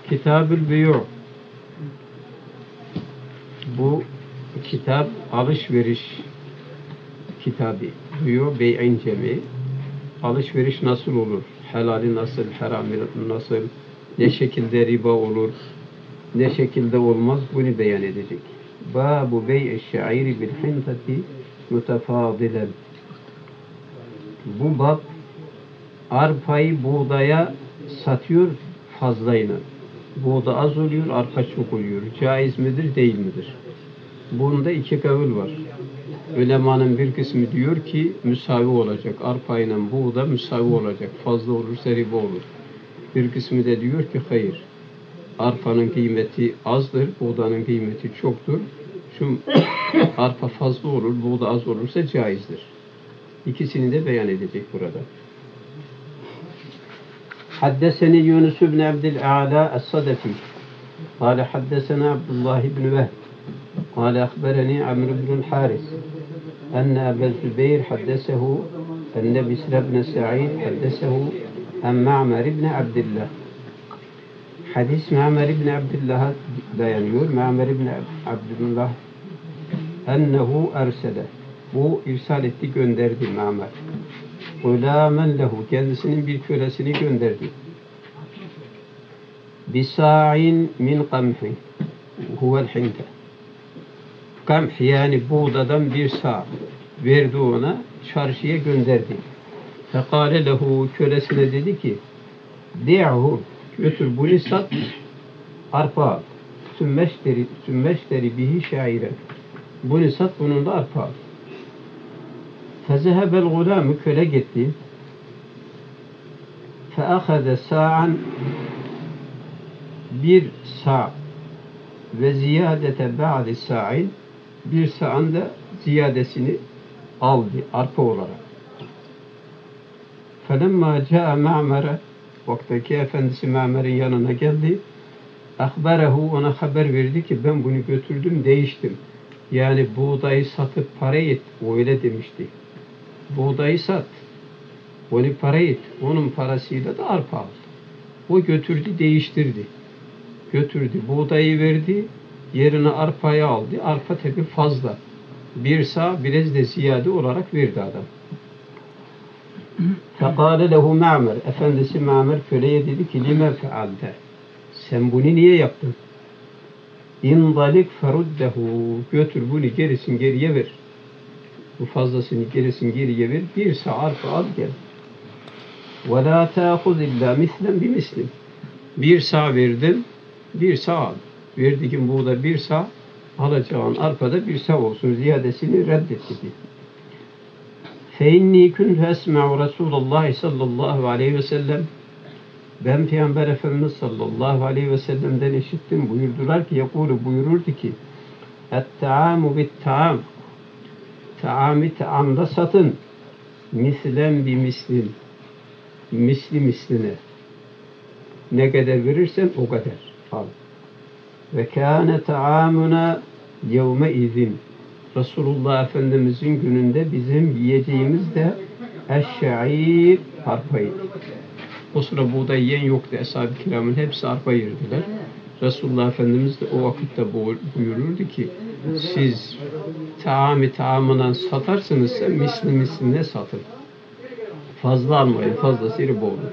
Kitab-ül Beyu. Bu kitap alışveriş kitabı. Beyu bey'in cemi. Alışveriş nasıl olur? Helali nasıl, harami nasıl? Ne şekilde riba olur? Ne şekilde olmaz? Bunu beyan edecek. Babu bey'i şairi bil hintati mütefadilen. Bu bab arpayı buğdaya satıyor fazlayla. Buğda az oluyor, arpa çok oluyor. Caiz midir, değil midir? Bunda iki kavil var. Ulemanın bir kısmı diyor ki müsavi olacak. Arpa ile buğda müsavi olacak. Fazla olursa riba olur. Bir kısmı da diyor ki hayır. Arpanın kıymeti azdır, buğdanın kıymeti çoktur. Şu arpa fazla olur, buğda az olursa caizdir. İkisini de beyan edecek burada. Haddeseni Yunus ibn Abdül'A'la Es-Sadafi. Kâle haddesena Abdullah ibn Vehb. Kâle akhbereni Amr ibn Haris. Enne Ebu Zübeyir haddesehu enne Bisr ibn Sa'id haddesehu en Ma'mer ibn Abdillah. Hadis Ma'mer ibn Abdillah'a dayanıyor. Ma'mer ibn Abdillah ennehu ersele. Bu irsal etti, gönderdi Ma'mer. Gulâmen lehu, kendisinin bir kölesini gönderdi. Bisa'in min qamhin huvel hinte. Kamh yani buğdadan bir sağ verdi ona, çarşıya gönderdi. Fekâle lehu, kölesine dedi ki di'hu, götür bunu sat, arpa al. Sümmeşteri bihi şairen. Bunu sat, bunun da arpa al. Fezehebel gulâmü, köle gitti. Feahade sa'an, bir sağ ve ziyadete ba'di sa'in, bir sa'an da ziyadesini aldı arpa olarak. Felemma ca'a Ma'mer'e, vaktaki efendisi Ma'mer'in yanına geldi. Akberehu, ona haber verdi ki ben bunu götürdüm, değiştim. Yani buğdayı satıp para et, o öyle demişti. Buğdayı sat, onu para et, onun parasıyla da arpa al. O götürdü, değiştirdi. Götürdü, buğdayı verdi, yerine arpayı aldı. Arpa tabi fazla. Bir sağ, biraz da ziyade olarak verdi adam. Fekâle lehu Ma'mer, efendisi Ma'mer köleye dedi ki lime fealte, sen bunu niye yaptın? İndalik feruddehu, götür bunu geriye ver. Bu fazlasını geriye ver. Bir sağ arpa al gel. Ve la ta'khuz illa mislen bimislim. Bir sağ verdim, bir sağ al. Verdiğim buğda bir sağ, alacağın arpada bir sağ olsun. Ziyadesini reddet dedi. Fe inni kuntu esma'u Resulullah sallallahu aleyhi ve sellem. Ben Peygamber Efendimiz sallallahu aleyhi ve sellem'den işittim. Buyurdular ki, yakulu, buyururdu ki et-ta'amu bit-ta'am. Ta'ami ta'amda satın. Mislen bi mislin. Misli misline. Ne kadar verirsen o kadar al. Ve kâne ta'amuna yevme izin. Resulullah Efendimizin gününde bizim yiyeceğimiz de eşşa'ir, arpaydı. O sıra buğday yiyen yoktu. Ashab-ı kiramın hepsi arpa yerdiler. Resulullah Efendimiz de o vakitte buyururdu ki siz taamından satarsınızsa misline satın. Fazla almayın. Fazlası riba olur.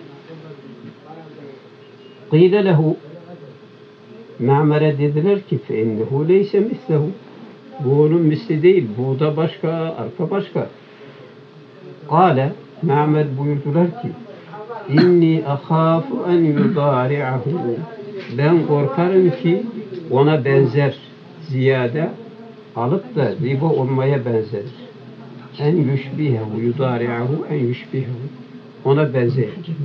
Qîle lehu, Ma'mer'e dediler ki feinnehu leyse mislehu. Bu onun misli değil. Buğda başka, arpa başka. Kâle, Ma'mer buyurdular ki inni ahâfu en yudâri'ahu. Ben korkarım ki ona benzer, ziyade alıp da riba olmaya benzer. En yüşbihehu, yudâri'ahu en yüşbihehu. Ona benzer.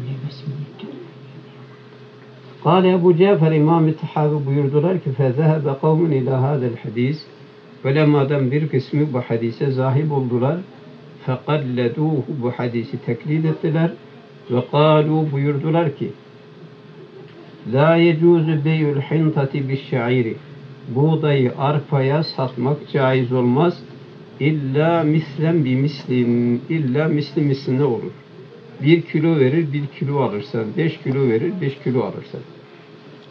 Kâle Ebu Cafer İmam-ı Tahavi buyurdular ki fezehebe kavmun ilâ hâzel hadis. Ulemadan bir kısmı bu hadise zahib oldular. Fekalledûhu, bu hadisi teklid ettiler. Ve kâlû, buyurdular ki la yecûzü beyül hintati bişşairi. Buğdayı arpaya satmak caiz olmaz. İlla mislen bi mislin. İlla misline olur. 1 kilo verir, 1 kilo alırsan. 5 kilo verir, 5 kilo alırsan.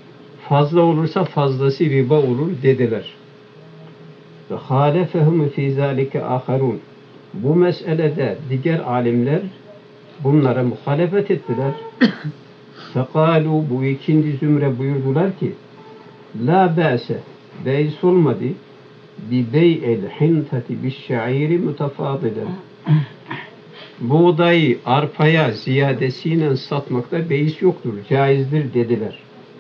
Fazla olursa fazlası riba olur dediler. Ve halefehum fi zalike aharun. Bu meselede diğer alimler bunlara muhalefet ettiler. Fekalu, bu ikinci zümre buyurdular ki la ba'se, beis olmadı bi bey'el hintati bi'ş'iri mutafadilen. Buğdayı arpaya ziyadesiyle satmakta beis yoktur, caizdir dediler.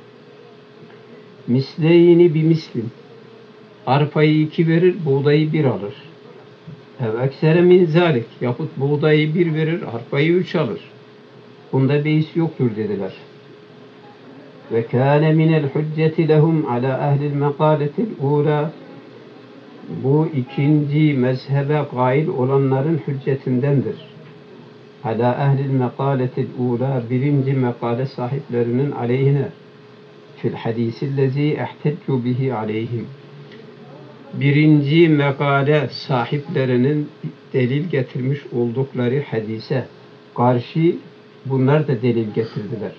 Misleyni bi mislim. Arpayı 2 verir, buğdayı 1 alır. Ev eksere min zalik. Yahut buğdayı 1 verir, arpayı 3 alır. Bunda beis yoktur dediler. Ve kâne minel hücceti lehum ala ehlil mekâletil ûlâ. Bu ikinci mezhebe gail olanların hüccetindendir. Ala ehlil mekâletil ûlâ, birinci mekale sahiplerinin aleyhine. Fil hadisillezî ehteccu bihi aleyhim. Birinci mekale sahiplerinin delil getirmiş oldukları hadise karşı bunlar da delil getirdiler.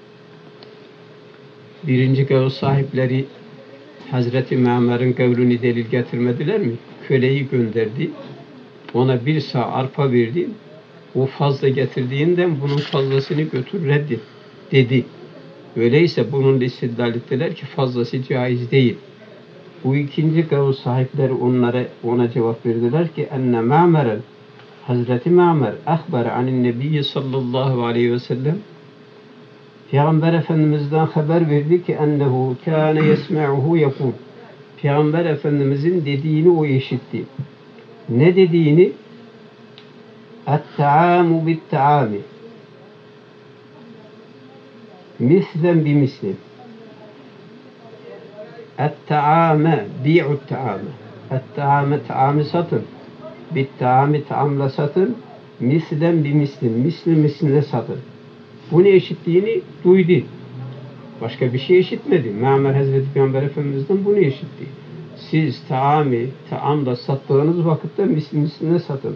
Birinci kavl sahipleri Hazreti Ma'mer'in kavlini delil getirmediler mi? Köleyi gönderdi, ona 1 sağ arpa verdi, o fazla getirdiğinden bunun fazlasını götür reddet dedi. Öyleyse bunun istidlal ettiler ki fazlası caiz değil. Bu ikinci kavl sahipleri ona cevap verdiler ki enne Ma'mer'en, Hazreti Ma'mer ahber anin nebiyyi sallallahu aleyhi ve sellem, Peygamber Efendimiz'den haber verdi ki ennehu kâne yesme'uhu yakûl. Peygamber Efendimiz'in dediğini o işitti. Ne dediğini? Et-ta'amu bit-ta'ami mislen bi mislim. Et-ta'ame bi'ut-ta'ame. Et-ta'ame ta'amı satın. Bit-ta'ami ta'amla satın. Mislen bi mislim. Misli misline satın. Bunu eşittiğini duydu. Başka bir şey eşitmedi. Ma'mer Hazreti Peygamber Efendimiz'den bunu eşitti. Siz taamda sattığınız vakitte misline satın.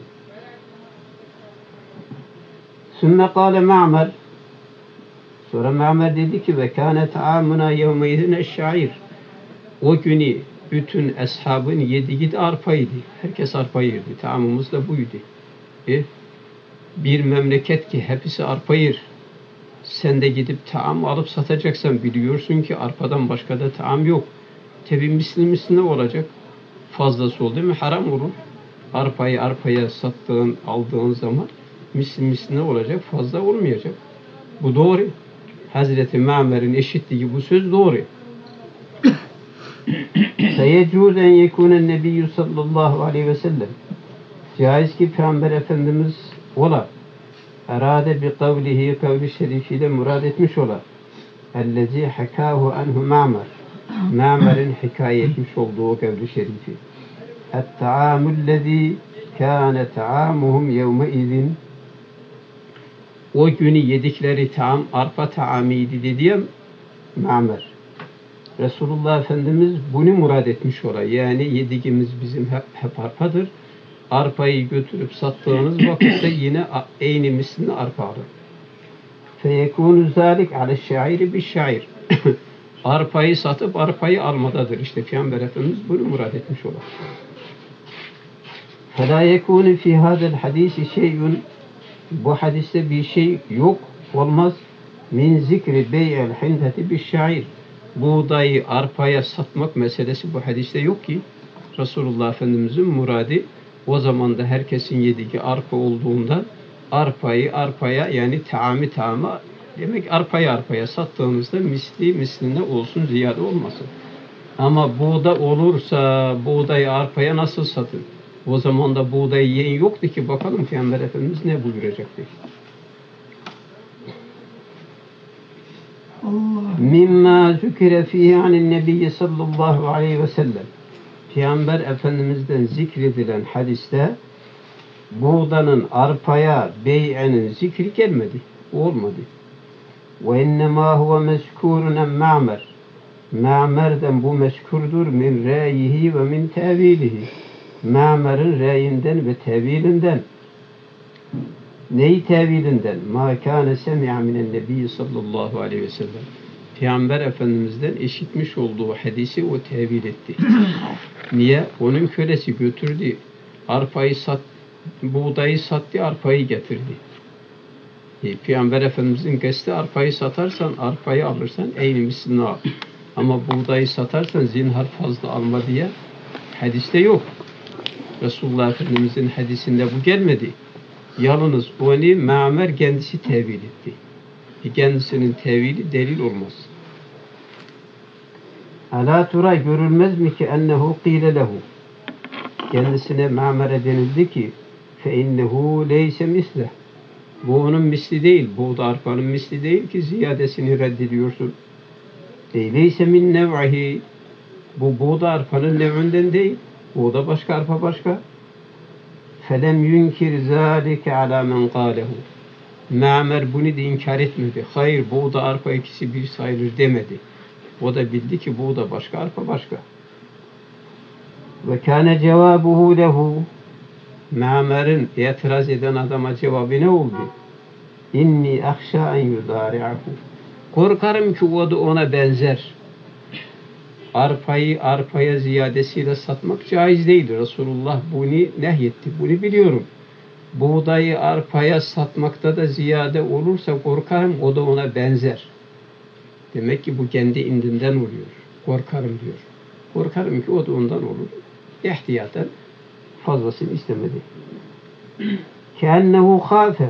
Sümme kâle Ma'mer. Sonra Ma'mer dedi ki ve kâne taamuna yevmeydin eşşair. O günü bütün eshabın yediği de arpaydı. Herkes arpa yerdi. Taamımız da buydu. Bir memleket ki hepsi arpa yer. Sen de gidip taam alıp satacaksan biliyorsun ki arpadan başka da taam yok. Tabi misli olacak. Fazlası oldu mu haram olur. Arpayı arpaya aldığın zaman misli olacak, fazla olmayacak. Bu doğru. Hazreti Ma'mer'in eşitliği bu söz doğru. Seyecûz en yekûnen nebiyyü sallallahu aleyhi ve sellem. Caiz ki Peygamber Efendimiz ola. Erade bi kavlihi, kavli şerifiyle murad etmiş ola. Ellezî hakâhu anhu Ma'mer. Ma'mer'in hikaye etmiş olduğu kavli şerifi. Et-ta'amullezî kâne ta'amuhum yevmeizin. O günü yedikleri taam arpa taamiydi dediğim Ma'mer. Resulullah Efendimiz bunu murad etmiş ola. Yani yediğimiz bizim hep arpadır. Arpayı götürüp sattığınız vakitte yine eyni mislini arpa alır. Feyekûnü zâlik aleşşairi bi'şşair. Arpayı satıp arpayı almadadır. İşte Peygamber Efendimiz bunu murad etmiş ola. فَلَا يَكُونُ فِي هَذَا الْحَدِيثِ شَيْءٌ. Bu hadiste bir şey yok, olmaz. Min zikri bey'el hintati bi'şşair. Buğdayı arpaya satmak meselesi bu hadiste yok ki. Resulullah Efendimiz'in muradı o zaman da herkesin yediği arpa olduğundan arpayı arpaya, yani taama demek arpaya sattığınızda misline olsun, ziyade olmasın. Ama buğda olursa buğdayı arpaya nasıl satın? O zaman da buğdayı yiyen yoktu ki, bakalım Peygamber Efendimiz ne buyuracaktı? Mimma zükire fihi anin nebiyyi sallallahu aleyhi ve sellem. Peygamber Efendimiz'den zikredilen hadiste buğdanın arpaya bey'enin zikri gelmedi. Olmadı. Ve innemâ huve mezkûrun en Ma'mer. Ma'mer'den bu mezkurdur min râyihi ve min tevilihi. Ma'mer'in reyinden ve tevilinden. Neyi tevilinden? Ma kâne semi'a minen nebiyyi sallallahu aleyhi ve sellem. Peygamber Efendimiz'den işitmiş olduğu hadisi o tevil etti. Niye? Onun kölesi götürdü. Arpayı buğdayı sattı, arpayı getirdi. Peygamber Efendimiz'in kesti arpayı satarsan, arpayı alırsan eyni mislini al. Ama buğdayı satarsan zinhar fazla alma diye hadiste yok. Resulullah Efendimiz'in hadisinde bu gelmedi. Yalnız onu Ma'mer kendisi tevil etti. Kendisinin tevili delil olmaz. Alâ tura görülmez mi ki ennehu qîle lehu. Kendisine Ma'mer'e denildi ki fe innehu leyse misleh. Bu onun misli değil. Bu da arpanın misli değil ki ziyadesini reddediyorsun. Leyse min nev'ihi. Bu buğda arpanın nev'inden değil. Buğda başka, arpa başka. Felem yunkir zâlike alâ men qâlehu. Ma'mer bunu da inkar etmedi. Hayır, buğda arpa ikisi bir sayılır demedi. O da bildi ki buğda başka, arpa başka. Ve kâne cevâbuhu lehu. Ma'mer'in itiraz eden adama cevabı ne oldu? İnni ahşâ en yudâri'ahu. Korkarım ki o da ona benzer. Arpayı arpaya ziyadesiyle satmak caiz değil. Resulullah bunu nehyetti. Bunu biliyorum. Buğdayı arpaya satmakta da ziyade olursa korkarım o da ona benzer. Demek ki bu kendi indinden oluyor. Korkarım diyor. Korkarım ki o da ondan olur. İhtiyaten fazlasını istemedi. Keennehu khâfe.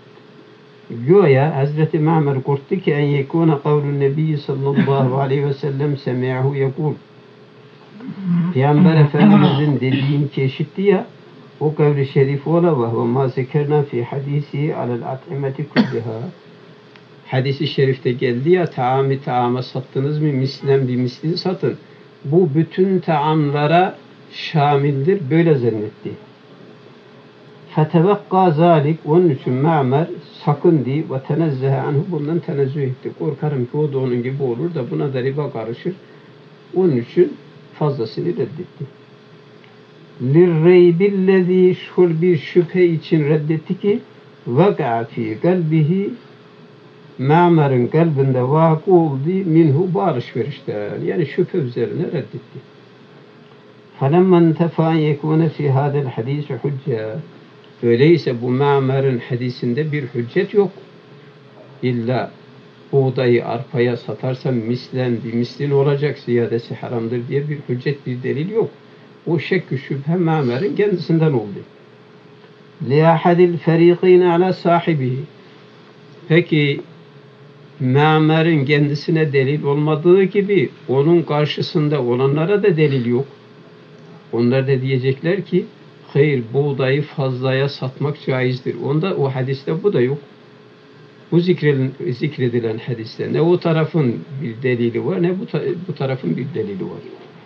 Göya Hazreti Ma'mer korktu ki en yekûne kavlun Nebi sallallahu aleyhi ve sellem semi'ahu yekûl. Peygamber Efendimiz'in dediğini ki işitti ya, o kavli şerif ola ve ma zekerna fi hadisi alel at'imeti kulliha. Hadisi şerifte geldi ya, taama sattınız mı mislen bir mislin satın. Bu bütün taamlara şamildir. Böyle zannetti. Fetevekka zalik. Onun için Ma'mer sakın diye ve tenezzehe anhu, bundan tenezzüh etti. Korkarım ki o da onun gibi olur da buna da riba karışır. Onun için fazlasını reddetti. Lirreybillezî, şul bir şüphe için reddetti ki vek'a fî kalbihi, Ma'mer'in kalbinde vakı oldu minhu, bu alışverişten, yani şüphe üzerine reddetti. فَلَمَّنْ تَفَانْ يَكُونَ فِي هَذَا الْحَدِيثِ حُجَّةً. Öyleyse bu Ma'mer'in hadisinde bir hüccet yok. İlla buğdayı arpaya satarsan mislen bir mislin olacak, ziyadesi haramdır diye bir hüccet, bir delil yok. O şek-i şüphe Ma'mer'in kendisinden oldu. لِيَحَدِ الْفَر۪يقِينَ عَلَى sahibihi. Peki Ma'mer'in kendisine delil olmadığı gibi onun karşısında olanlara da delil yok. Onlar da diyecekler ki hayır, buğdayı fazlaya satmak caizdir. Onda o hadiste bu da yok. Bu zikredilen hadiste ne o tarafın bir delili var ne bu tarafın bir delili var.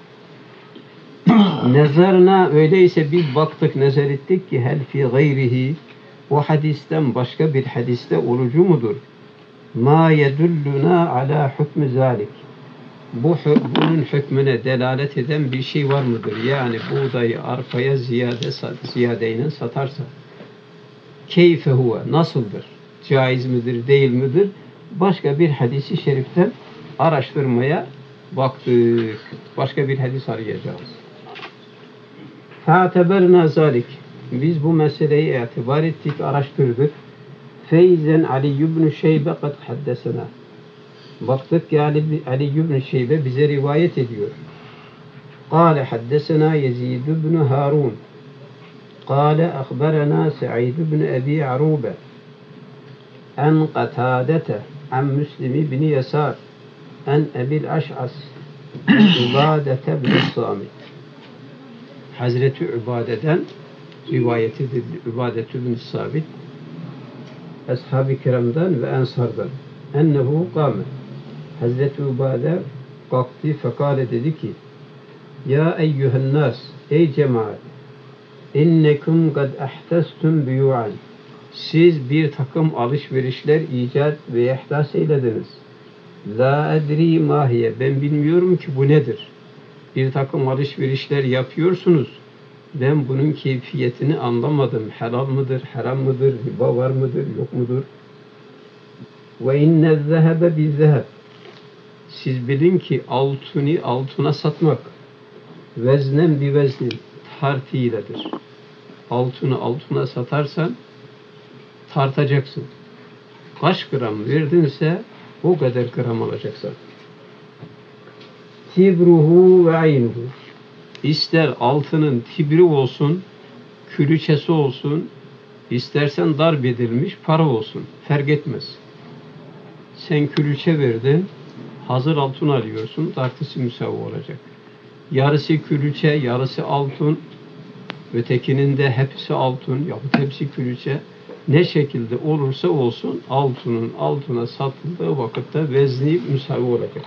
Nezarna, öyleyse biz baktık, nezer ettik ki hel fi gayrihi, o hadisten başka bir hadiste olucu mudur? Ma yedulluna ala hükmü zalik. Bunun hükmüne delalet eden bir şey var mıdır? Yani buğdayı arpaya ziyadeyle satarsa keyfe huve, nasıldır? Caiz midir, değil midir? Başka bir hadisi şeriften araştırmaya baktık. Başka bir hadis arayacağız. Fa'teberna zalik. Biz bu meseleyi itibar ettik, araştırdık. Feyzen Ali ibn Şeybe kad haddesena. Baktık ki Ali ibn Şeybe bize rivayet ediyor. Kâle haddesena Yezid ibn Harun. Kâle akhberana Sa'id ibn Abi Arube. En Qatâdete an Müslim ibn Yasar. En Ebil Aş'as. Ubadete ibn Samit. Hazreti Ubade'den rivayet edildi. Ubadete ibn Samit, Ashab-ı Kiram'dan ve Ensar'dan. Ennehu kâme. Hazreti Ubade kalktı fekale, dedi ki ya eyyühen nas, ey cemaat, innekum kad ahtestum biyu'an, siz bir takım alışverişler icat ve ihdas eylediniz. La edri mahiye, ben bilmiyorum ki bu nedir. Bir takım alışverişler yapıyorsunuz, ben bunun keyfiyetini anlamadım. Helal mıdır, haram mıdır, riba var mıdır, yok mudur? Ve inne zehebe bi zeheb, Siz bilin ki altını altına satmak veznen bir veznin tartıyledir. Altını altına satarsan tartacaksın. Kaç gram verdinse o kadar gram alacaksın. Tibruhu ve aynuhu. İster altının tibri olsun, külüçesi olsun, istersen darp edilmiş para olsun. Fark etmez. Sen külüçe verdin, hazır altın alıyorsun, tartısı müsavi olacak. Yarısı külüçe, yarısı altın, ötekinin de hepsi altın, yahut hepsi külüçe. Ne şekilde olursa olsun altının altına satıldığı vakitte vezni müsavi olacak.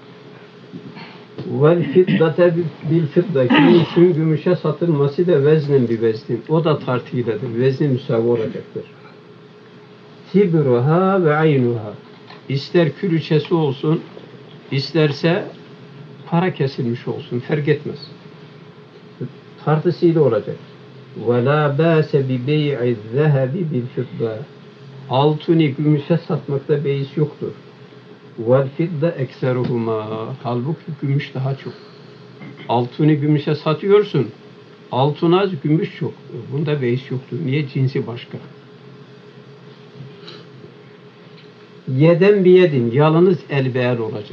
Vel fiddate bil fidda. Gümüşün gümüşe satılması da veznin bir veznin. O da tartıyladır. Vezni müsavi olacaktır. Tibruha ve aynuha. İster külüçesi olsun, isterse para kesilmiş olsun. Fark etmez. Tartısıyla olacak. وَلَا بَاسَ بِبَيْعِ الذَّهَبِ بِالْفِضَّةِ. Altını gümüşe satmakta beis yoktur. وَالْفِضَّ اَكْسَرُهُمَا. Halbuki gümüş daha çok. Altını gümüşe satıyorsun. Altın az, gümüş çok. Bunda beis yoktur. Niye? Cinsi başka. Yeden bir yedin. Yalnız elbeel olacak.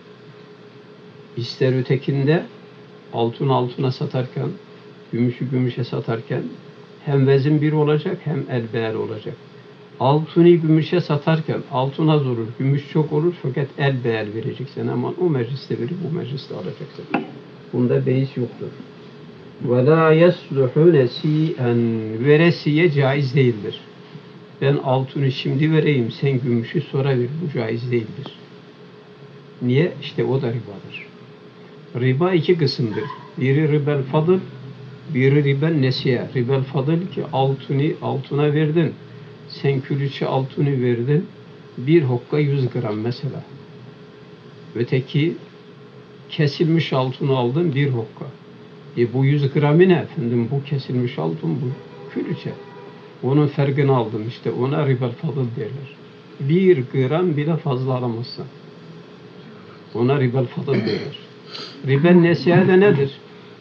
İster ötekinde altın altına satarken, gümüşü gümüşe satarken hem vezin bir olacak hem elbeel olacak. Altını gümüşe satarken altın az olur, gümüş çok olur fakat elbeel vereceksin ama o mecliste verip bu mecliste alacaksın. Bunda beis yoktur. وَلَا يَصْلُحُ نَسِيئًا. Veresiye caiz değildir. Ben altını şimdi vereyim, sen gümüşü sonra ver. Bu caiz değildir. Niye? İşte o da ribadır. Riba iki kısımdır. Biri ribel fadıl, biri ribel nesiye. Ribel fadıl ki altını altına verdin. Sen külüçe altını verdin. Bir hokka 100 gram mesela. Öteki kesilmiş altını aldın bir hokka. Bu 100 gramı ne efendim? Bu kesilmiş altın, bu külüçe. Onun farkını aldım işte. Ona ribel fadıl derler. 1 gram bile fazla alamazsın. Ona ribel fadıl derler. Ribel nesiye de nedir?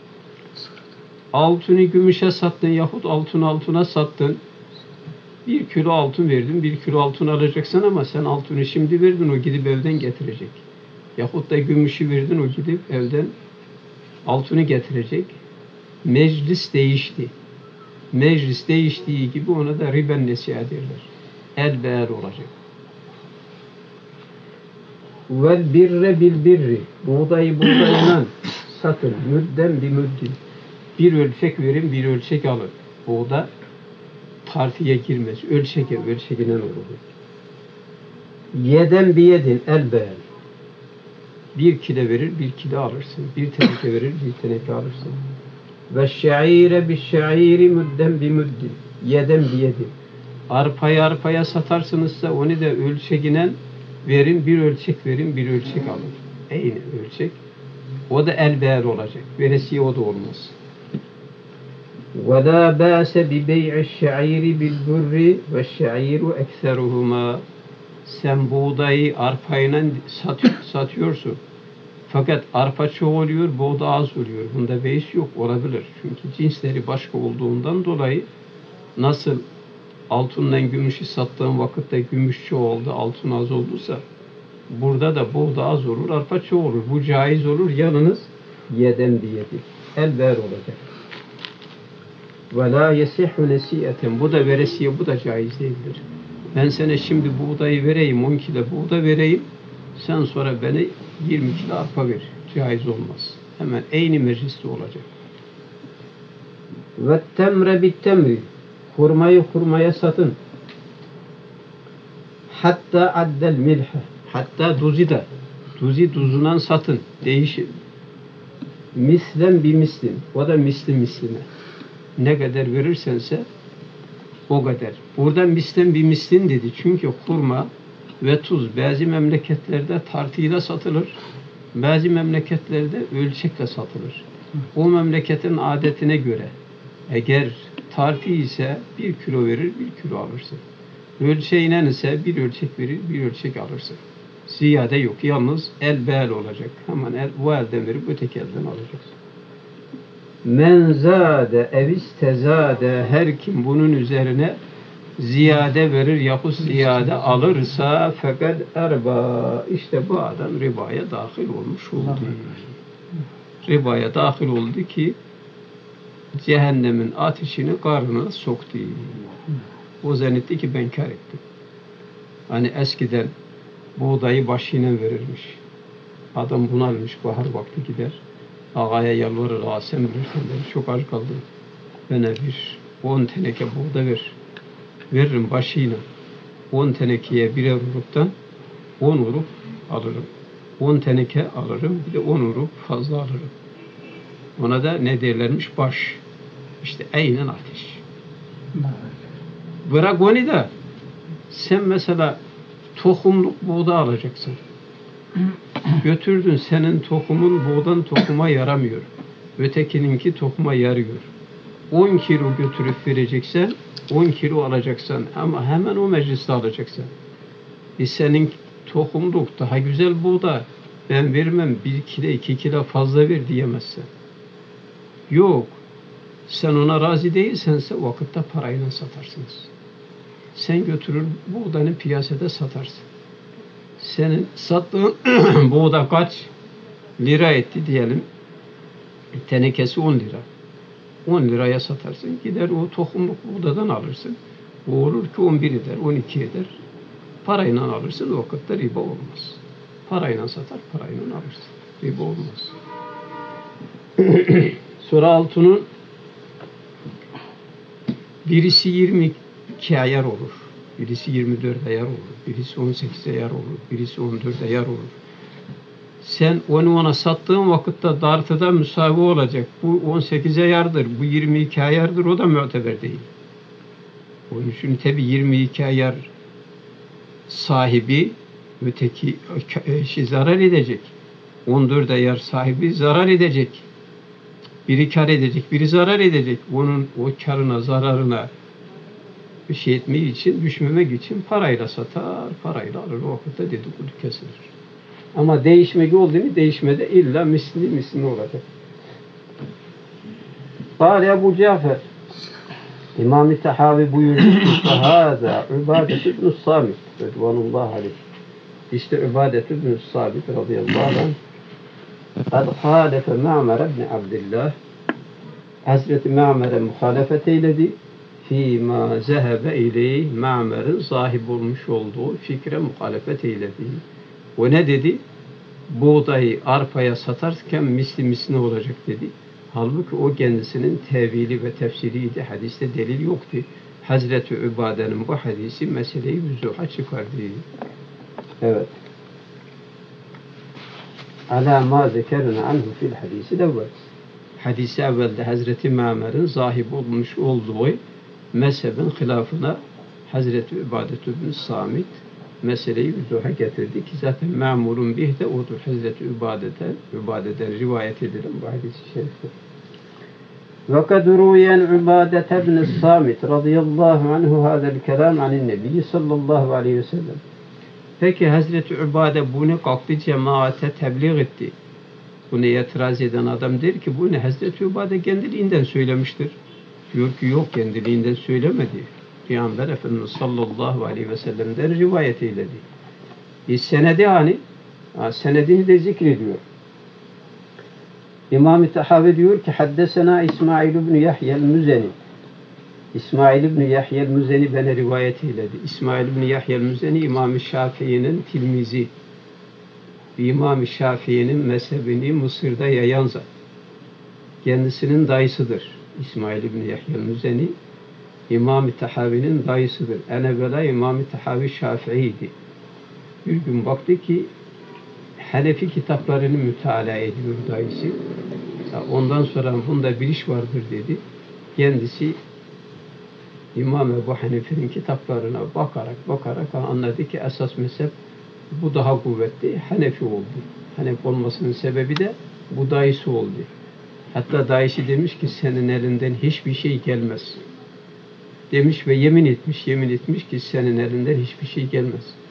Altını gümüşe sattın yahut altın altına sattın. 1 kilo altın verdin, 1 kilo altın alacaksın ama sen altını şimdi verdin, o gidip evden getirecek. Yahut da gümüşü verdin, o gidip evden altını getirecek. Meclis değişti. Meclis değiştiği gibi ona da ribel nesiye derler. Elbeel olacak. Vel birre bil birri. Buğdayı buğdayla satın. Müdden bir müddin. Bir ölçek verin, bir ölçek alın. Buğda tartıya girmez. Ölçekine olur. Yeden bir yedin elbeel. 1 kilo verir, 1 kilo alırsın. 1 teneke verir, 1 teneke alırsın. Ve şe'ire bi şe'iri müdden bi müddin. Yeden bir yedin. Arpaya satarsınızsa onu da ölçekine verin, bir ölçek verin, bir ölçek alın. Aynı ölçek. O da elbeel olacak. Veresiye o da olmaz. وَلَا بَاسَ بِبَيْعِ الشَّعِيرِ بِالْبُرِّ وَالشَّعِيرُ اَكْثَرُهُمَا. Sen buğdayı arpayla satıyorsun. Fakat arpa çok oluyor, buğda az oluyor. Bunda beis yok, olabilir. Çünkü cinsleri başka olduğundan dolayı nasıl altından gümüşü sattığın vakitte gümüş çok oldu, altın az olduysa burada da buğda az olur, arpa çok olur. Bu caiz olur, yalnız yeden bir yedi. Elbel olacak. وَلَا يَسِحُ نَسِيَةً. Bu da veresiye, bu da caiz değildir. Ben sana şimdi buğdayı vereyim, 10 kilo buğda vereyim, sen sonra bana 20 kilo arpa ver. Caiz olmaz. Hemen aynı mecliste olacak. وَالتَّمْرَ بِالتَّمْرِ. Hurmayı hurmaya satın. Hatta addel milhe. Hatta duzi da. Duzi duzundan satın. Değişir. Mislen bir mislin. O da misline. Ne kadar verirsense o kadar. Burada mislen bir mislin dedi. Çünkü hurma ve tuz bazı memleketlerde tartıyla satılır. Bazı memleketlerde ölçekle satılır. O memleketin adetine göre eğer tartı ise 1 kilo verir, 1 kilo alırsın. Ölçeğine ise bir ölçek verir, bir ölçek alırsın. Ziyade yok. Yalnız el bel olacak. Hemen bu elden verip öteki elden alacaksın. Men zâde evis tezâde, her kim bunun üzerine ziyade verir yahut ziyade alırsa fakat erba, işte bu adam ribaya dahil olmuş oldu. Ribaya dahil oldu ki cehennemin ateşini karnına soktu. O zannetti ki ben kar ettim. Hani eskiden buğdayı başıyla verirmiş. Adam bunalmış, bahar vakti gider. Ağaya yalvarır, ağa sen bilirsen ben çok aç kaldım. Bana bir 10 teneke buğda ver. Veririm başıyla. 10 tenekeye birer uruktan 10 uruk alırım. 10 teneke alırım, bir de 10 uruk fazla alırım. Ona da ne derlermiş? Baş. İşte aynen ateş. Bırak onu da sen mesela tohumluk buğda alacaksın. Götürdün, senin tohumun buğdan tohuma yaramıyor. Ötekininki tohuma yarıyor. 10 kilo götürüp vereceksen 10 kilo alacaksan ama hemen o mecliste alacaksın. Senin tohumluk daha güzel buğda, ben vermem 1 kilo 2 kilo fazla ver diyemezsin. Yok. Sen ona razı değilsense o vakitte parayla satarsınız. Sen götürür buğdanı piyasada satarsın. Senin sattığın buğda kaç lira etti diyelim. Tenekesi 10 lira. 10 liraya satarsın. Gider o tohumluk buğdadan alırsın. O olur ki 11 eder, 12 eder. Parayla alırsın, o vakitte riba olmaz. Parayla satar, parayla alırsın. Riba olmaz. Sonra altının birisi 22 ayar olur. Birisi 24 ayar olur. Birisi 18 ayar olur. Birisi 14 ayar olur. Sen onu ona sattığın vakitte dartıda müsavi olacak. Bu 18 ayardır, bu 22 ayardır, o da müteber değil. Onun için tabi 22 ayar sahibi öteki zarar edecek. 14 ayar sahibi zarar edecek. Biri kar edecek, biri zarar edecek. Onun o karına, zararına bir şey etmeyi için, düşmemek için parayla satar, parayla alır. O vakitte dedikodu kesilir. Ama değişmek oldu mu, değişmede illa misli olacak. Kâle Ebu Cafer, İmam-ı Tahavi buyurdu ki hâzâ Übâdet ibn-i Samit Rıdvanullah aleyh. İşte Übâdet ibn-i Samit radıyallahu anh kad hâlefe Ma'mer ibn Abdillah, Hazreti Ma'mer'e muhalefet eyledi. Fîmâ zehebe ileyh, Ma'mer'in sahip olmuş olduğu fikre muhalefet eyledi. O ne dedi? Buğdayı arpaya satarken misli olacak dedi. Halbuki o kendisinin tevili ve tefsiriydi. Hadiste delil yoktu. Hazreti Übade'nin bu hadisi meseleyi vüzuha çıkardı. Evet. Alâ mâ zekerna anhu fil hadisi evvel. Hadisi evvelde Hazreti Ma'mer'in zahip olmuş olduğu mezhebin hilafına Hazreti Übadet ibn Samit meseleyi vüzuha getirdi ki zaten memurun bih de odur. Hazreti Übade'den rivayet edilen bu hadis-i şeriftir. Ve kad ruyen Übadet ibn Samit radıyallahu anhu hâzel kelam anin nebi sallallahu aleyhi ve sellem. Peki Hazreti Übade bunu kalktı cemaate tebliğ etti. Bunu itiraz eden adam der ki bunu Hazreti Übade kendiliğinden söylemiştir. Diyor ki yok, kendiliğinden söylemedi. Peygamber Efendimiz sallallahu aleyhi ve sellem'den rivayet eyledi. Senedi hani, senedini de zikrediyor. İmam-ı Tahavi diyor ki haddesena İsmail ibn Yahya el-Müzeni. İsmail ibn Yahya el-Müzeni bana rivayet eyledi. İsmail ibn Yahya el-Müzeni İmam-ı Şafii'nin tilmizi. İmam-ı Şafii'nin mezhebini Mısır'da yayan zat. Kendisinin dayısıdır. İsmail ibn Yahya el-Müzeni İmam-ı Tahavi'nin dayısıdır. En evvela İmam-ı Tahavi Şafii'ydi. Bir gün baktı ki Hanefi kitaplarını mütalaa ediyor dayısı. Ondan sonra bunda bir iş vardır dedi. Kendisi İmam Ebu Hanife'nin kitaplarına bakarak anladı ki esas mezhep bu daha kuvvetli. Hanefi oldu. Hanefi olmasının sebebi de bu dayısı oldu. Hatta dayısı demiş ki senin elinden hiçbir şey gelmez. Demiş ve yemin etmiş ki senin elinden hiçbir şey gelmez.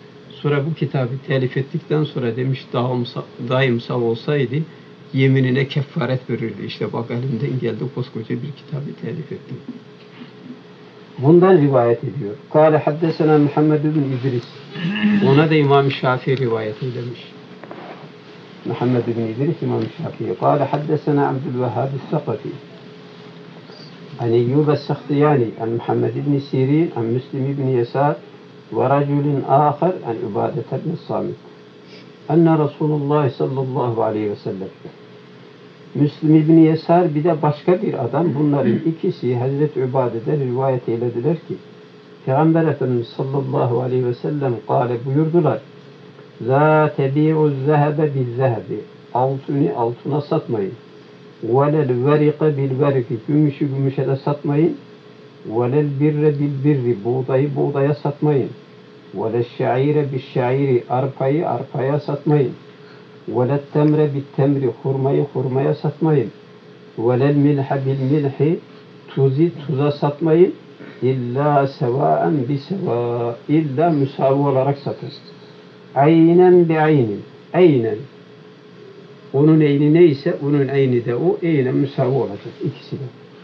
Sonra bu kitabı telif ettikten sonra demiş daimsal olsaydı yeminine kefaret verirdi. İşte bak elimden geldi koskoca bir kitabı telif ettim. Bundan rivayet ediyor. Kâle haddesena Muhammed bin İdris. Ona da İmam-ı Şafii rivayet eylemiş. Muhammed bin İdris İmam-ı Şafii. Kâle haddesena Abdülvehhab-ı Sakafi. An Eyyub-ı Sakhtiyani. An Muhammed bin Sirin. An Müslim bin Yesar. Ve raculun âkhar. An Übadet bin Samit. Enne Resulullah sallallahu aleyhi ve sellem. Müslim İbni Yesar bir de başka bir adam. Bunların ikisi Hazreti Übade'de rivayet eylediler ki Peygamber Efendimiz sallallahu aleyhi ve sellem kâle buyurdular. La tebi'u zehebe bil zehebi. Altını altına satmayın. Velel verike bil veriki. Gümüşü gümüşe de satmayın. Velel birre bil birri. Buğdayı buğdaya satmayın. Velel şaire bil şairi. Arpayı arpaya satmayın. وَلَا التَّمْرَ بِالْتَمْرِ hurmayı hurmaya satmayın. وَلَا الْمِلْحَ بِالْمِلْحِ tuzu tuza satmayın. İlla sevaen biseva. İlla müsavi olarak satın. Aynen bi aynin. Aynen. Onun eyni neyse onun eyni de o aynen müsavi olacak. İkisi de.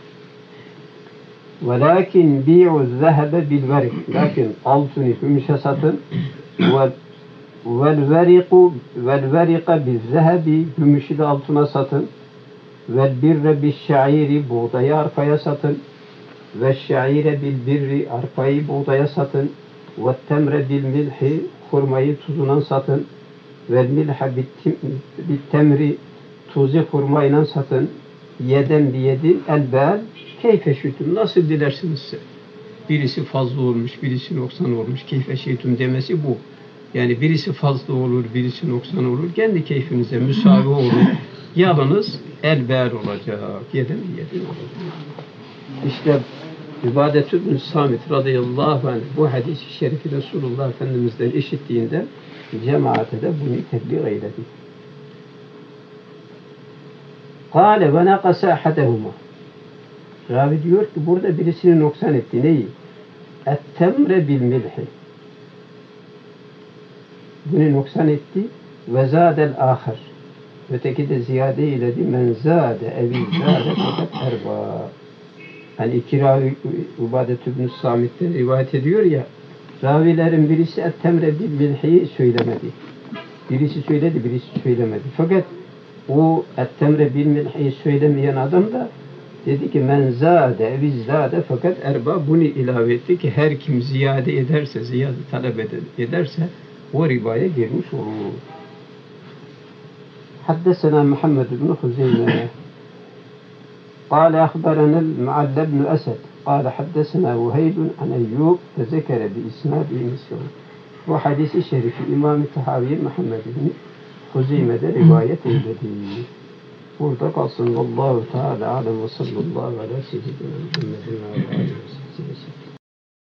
وَلَكِنْ بِيعُ الذَّهَبَ بِالْوَرِقِ Lakin altını gümüşe satın. Vel verika bil zehebi gümüşü de altına satın. Vel birre bil şairi buğdayı arpaya satın. Ve şaire bil birri arpayı buğdaya satın. Ve temre bil milhi hurmayı tuzuna satın. Vel milha bil temri tuzu hurmayla satın. Yeden biyedin elbel keyfe şütüm nasıl dilersiniz size. Birisi fazla olmuş, birisi noksan olmuş. Keyfe şütüm demesi bu. Yani birisi fazla olur, birisi noksan olur. Kendi keyfinize müsavi olur. Yalnız elber olacak. Yedin olacak. İşte İbadet bin Samit radıyallahu anh bu hadis-i şerifi Resulullah Efendimiz'den işittiğinde cemaate de bunu tebliğ eyledi. Kâle ve nekasa ahadehuma. Ravi diyor ki burada birisini noksan etti. Neyi? Et-temre bil milhi. Bunu noksan etti. Ve zâdel âkhar. Öteki de ziyade eyledi. Men zâde evi zâde fakat erba. Hani iki ravi İbadet ibn Samit'ten rivayet ediyor ya. Ravilerin birisi et-temre bil milhi'yi söylemedi. Birisi söyledi, birisi söylemedi. Fakat o et-temre bil milhi'yi söylemeyen adam da dedi ki men zâde evi zâde fakat erba. Bunu ilave etti ki her kim ziyade ederse, ziyade talep ederse o rivaya girmiş olur. Haddesena Muhammed ibn Huzeyme قال أخبرنا المعل بن أسد قال حدثنا وهيب عن أيوب فذكر بإسناده مثله. Bu hadisi şerifi İmam-ı Tahavi Muhammed ibn Huzeyme'de rivayet eyledi. Burada kalsın. Vallahu Teala alem ve sallallahu ala seyyidina Muhammedin ve ala alihi ve sellem.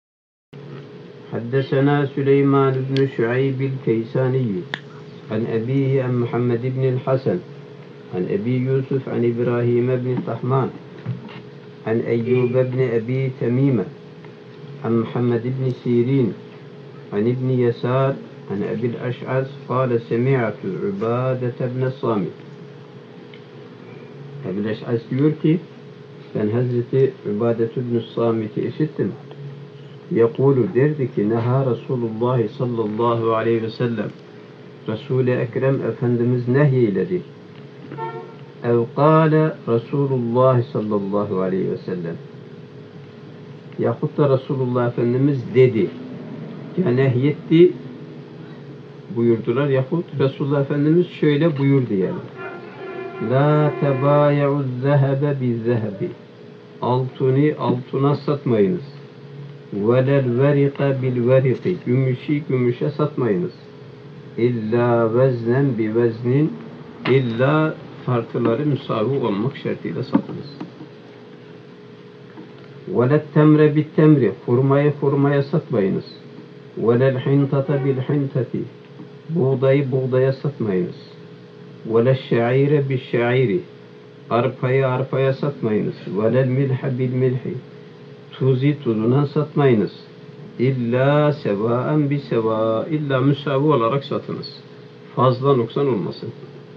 حدثنا سليمان بن شعيب الكيساني عن أبيه عن محمد بن الحسن عن أبي يوسف عن إبراهيم بن طحمان عن أيوب بن أبي تميمة عن محمد بن سيرين عن ابن يسار عن أبي الأشعث قال سمعت عبادة بن الصامت. Ebu Eş'as diyor ki ben Hazreti Übadet ibn Samit'i işittim. Yekulu derdi ki neha Resulullah sallallahu aleyhi ve sellem Resul-i Ekrem Efendimiz nehyeyledik. Ev kâle Resulullah sallallahu aleyhi ve sellem yahut da Resulullah Efendimiz dedi. Ya nehyetti buyurdular yahut Resulullah Efendimiz şöyle buyur diyelim. La tebâye'u zehebe bi zehebi. Altını altına satmayınız. Velel verika bil veriki. Gümüşü gümüşe satmayınız. İlla veznen bi veznin. İlla tartıları müsavi olmak şartıyla satınız. Velel temre bit temri. Hurmayı hurmaya satmayınız. Velel hintata bil hintati. Buğdayı buğdaya satmayınız. Velel şaire bil şairi. Arpayı arpaya satmayınız. Velel milha bil milhi. Tuzu tuzuna satmayınız. İlla sevaen bi seva. İlla müsavi olarak satınız. Fazla noksan olmasın.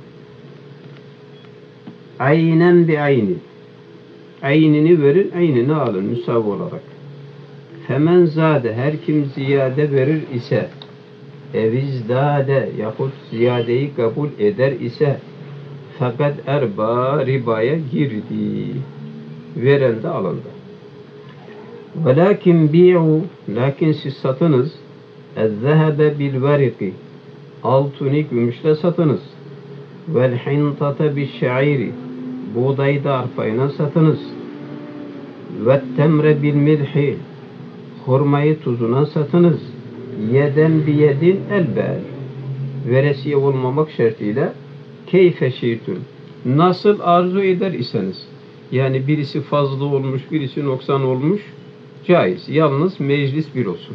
Aynen bi ayni. Aynini verin, aynini alın müsavi olarak. Femen zade, her kim ziyade verir ise, evizdade yahut ziyadeyi kabul eder ise, fakat erba, ribaya girdi. Veren de alanda. Velakin bi'u, lakin siz satınız, el-zehebe bil-veriki, altını gümüşle satınız. Vel-hintata bil-şe'iri, buğdayı da arpayla satınız. Ve-temre bil-milhi, hurmayı tuzuna satınız. Yeden biyedin elbel, veresiye olmamak şartıyla, keyfe şiitun, nasıl arzu eder iseniz, yani birisi fazla olmuş, birisi noksan olmuş, caiz. Yalnız meclis bir olsun.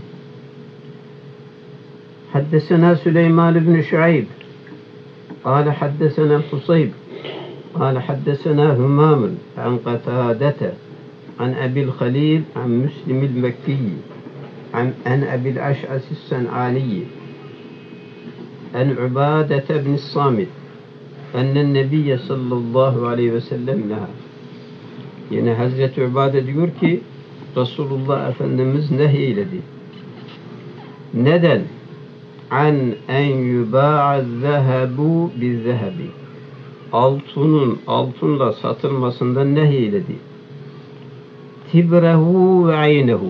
Haddesena Süleyman ibn Şuayb قال حدثنا الحصيب قال حدثنا همام عن قتادة عن أبي الخليل عن مسلم المكي عن أبي الأشعث السنعاني عن عبادة بن الصامت أن النبي صلى الله عليه وسلم نهى. Yani Hazreti Ubade diyor ki Resulullah Efendimiz nehyiledi. Neden? An en yuba'a zehebu bi zehebi. Altının altınla satılmasından nehyiledi. Tibrehu ve aynehu.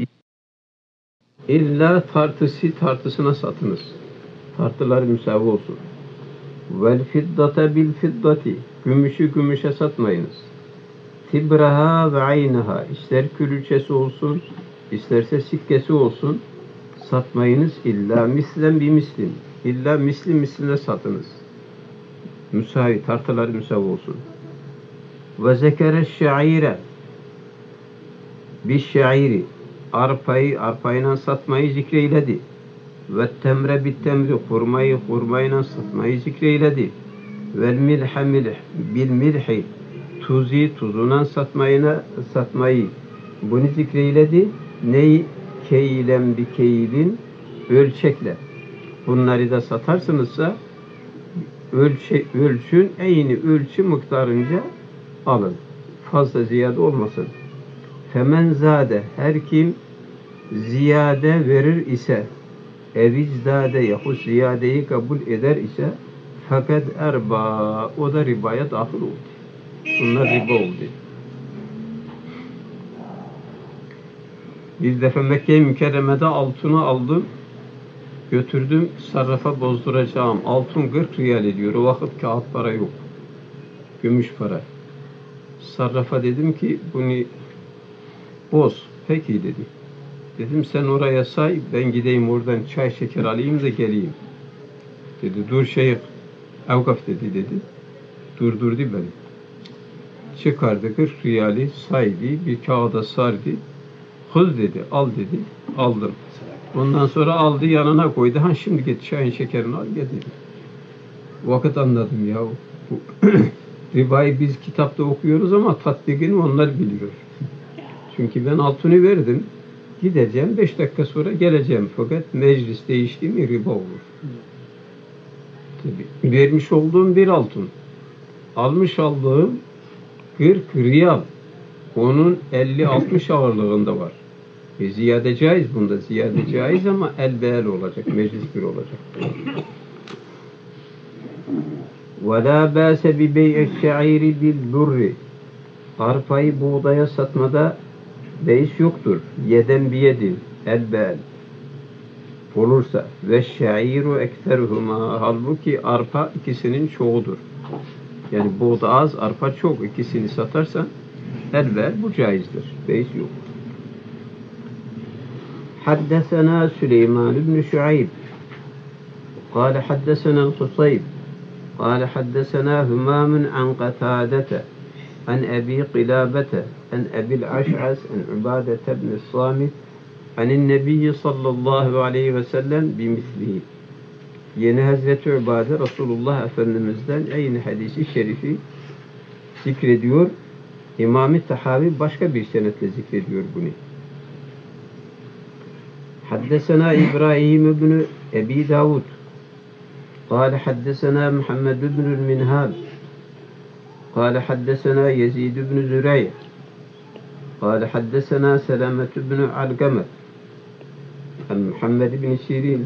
İlla tartısına satınız. Tartılar müsavi olsun. Vel fiddata bil fiddati. Gümüşü gümüşe satmayınız. Tibraha ve aynaha, ister külçesi olsun, isterse sikkesi olsun, satmayınız. İlla mislen bi mislin, illa misli misline satınız. Müsavi, tartıları müsavi olsun. Ve zekere şaire, bir şairi, arpayla satmayı zikreyledi. Ve temre bit temri, hurmayla satmayı zikreyledi. Vel milhe bil milhi, tuzuna satmayı bunu zikreyledi. Neyi? Keylen bir keylin, ölçekle. Bunları da satarsınızsa ölçün, eyni ölçü miktarınca alın. Fazla ziyade olmasın. Femen zade, her kim ziyade verir ise, evizdade yahut ziyadeyi kabul eder ise, fakat erba, o da ribaya dahil oldu. Bunlar riba oldu. Bir defa Mekke-i Mükerreme'de altını aldım, götürdüm, sarrafa bozduracağım. Altın 40 riyal ediyor. O vakit kağıt para yok. Gümüş para. Sarrafa dedim ki bunu boz. Peki dedi. Dedim sen oraya say, ben gideyim oradan çay şeker alayım da geleyim. Dedi dur şeyh, evkaf dedi. Durdurdu beni. Çıkardı 40 riyali saydı, bir kağıda sardı. Hız dedi, al dedi. Aldım. Ondan sonra aldı yanına koydu. Ha şimdi git çayın şekerini al gel dedi. Vakit anladım ya. Bu ribayı biz kitapta okuyoruz ama tatbikini onlar biliyor. Çünkü ben altını verdim. Gideceğim 5 dakika sonra geleceğim. Fakat meclis değişti mi riba olur. Tabii. Vermiş olduğum bir altın. Almış aldığım 40 riyal. Onun 50-60 ağırlığında var. Ziyade caiz bunda. Ziyade caiz ama el-beel olacak. Meclis bir olacak. وَلَا بَاسَ بِبَيْءِ الشَّعِيرِ بِالْبُرِّ. Arpayı buğdaya satmada beis yoktur. Yeden biyedin. El-beel. Olursa. وَالشَّعِيرُ اَكْتَرُهُمَا. Halbuki arpa ikisinin çoğudur. Yani buğda az, arpa çok. İkisini satarsan el-beel bu caizdir. Beis yok. حدثنا سليمان بن شعيب قال حدثنا الحصيب قال حدثنا همام عن قتادة عن أبي قلابة عن أبي الأشعث عن عبادة بن الصامت عن النبي صلى الله عليه وسلم بمثله. Yeni Hazreti Ubade Resulullah Efendimiz'den aynı hadisi şerifi zikrediyor. İmam-ı Tahavi başka bir senetle zikrediyor bunu. حدثنا إبراهيم بن أبي داود قال حدثنا محمد بن المنهال قال حدثنا يزيد بن زريع قال حدثنا سلامة بن علقمة عن محمد بن سيرين